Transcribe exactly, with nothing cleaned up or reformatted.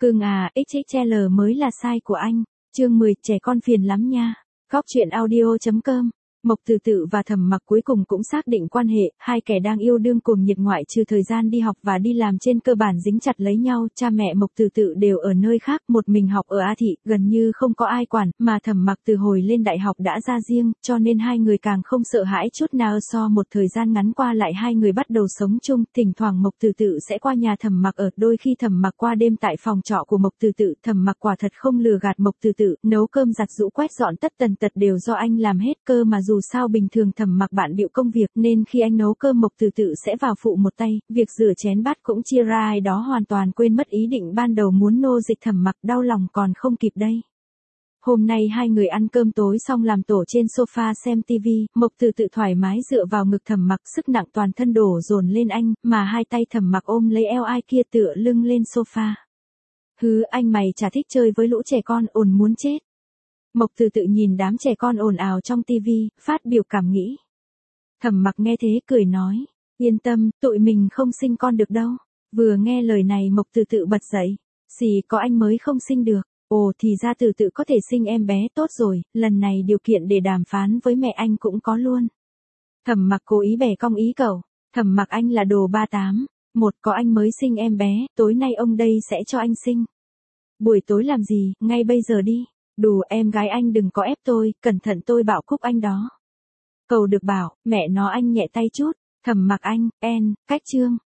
Cưng à, ích ích lờ mới là sai của anh. Chương mười, trẻ con phiền lắm nha. Góc truyện audio chấm com. Mộc Từ Tự và Thẩm Mặc cuối cùng cũng xác định quan hệ, hai kẻ đang yêu đương cùng nhiệt ngoại trừ thời gian đi học và đi làm trên cơ bản dính chặt lấy nhau, cha mẹ Mộc Từ Tự đều ở nơi khác, một mình học ở A Thị, gần như không có ai quản, mà Thẩm Mặc từ hồi lên đại học đã ra riêng, cho nên hai người càng không sợ hãi chút nào. So một thời gian ngắn qua lại hai người bắt đầu sống chung, thỉnh thoảng Mộc Từ Tự sẽ qua nhà Thẩm Mặc ở, đôi khi Thẩm Mặc qua đêm tại phòng trọ của Mộc Từ Tự, Thẩm Mặc quả thật không lừa gạt Mộc Từ Tự, nấu cơm giặt giũ quét dọn tất tần tật đều do anh làm hết, cơ mà dù sao bình thường Thẩm Mặc bận bịu công việc nên khi anh nấu cơm Mộc Từ Tự sẽ vào phụ một tay, việc rửa chén bát cũng chia ra, ai đó hoàn toàn quên mất ý định ban đầu muốn nô dịch Thẩm Mặc, đau lòng còn không kịp đây. Hôm nay hai người ăn cơm tối xong làm tổ trên sofa xem tivi, Mộc Từ Tự thoải mái dựa vào ngực Thẩm Mặc, sức nặng toàn thân đổ dồn lên anh, mà hai tay Thẩm Mặc ôm lấy eo ai kia tựa lưng lên sofa. Hứ, anh mày chả thích chơi với lũ trẻ con, ồn muốn chết. Mộc Từ Tự nhìn đám trẻ con ồn ào trong tivi, phát biểu cảm nghĩ. Thẩm Mặc nghe thế cười nói, yên tâm, tụi mình không sinh con được đâu. Vừa nghe lời này Mộc Từ Tự bật dậy, xì có anh mới không sinh được. Ồ, thì ra Từ Tự có thể sinh em bé, tốt rồi, lần này điều kiện để đàm phán với mẹ anh cũng có luôn. Thẩm Mặc cố ý bẻ cong ý cậu, Thẩm Mặc anh là đồ ba tám, một có anh mới sinh em bé, tối nay ông đây sẽ cho anh sinh. Buổi tối làm gì, ngay bây giờ đi. Đủ, em gái anh đừng có ép tôi, cẩn thận tôi bảo cúc anh đó. Cầu được bảo, mẹ nó anh nhẹ tay chút, Thẩm Mặc anh, en, cách chương.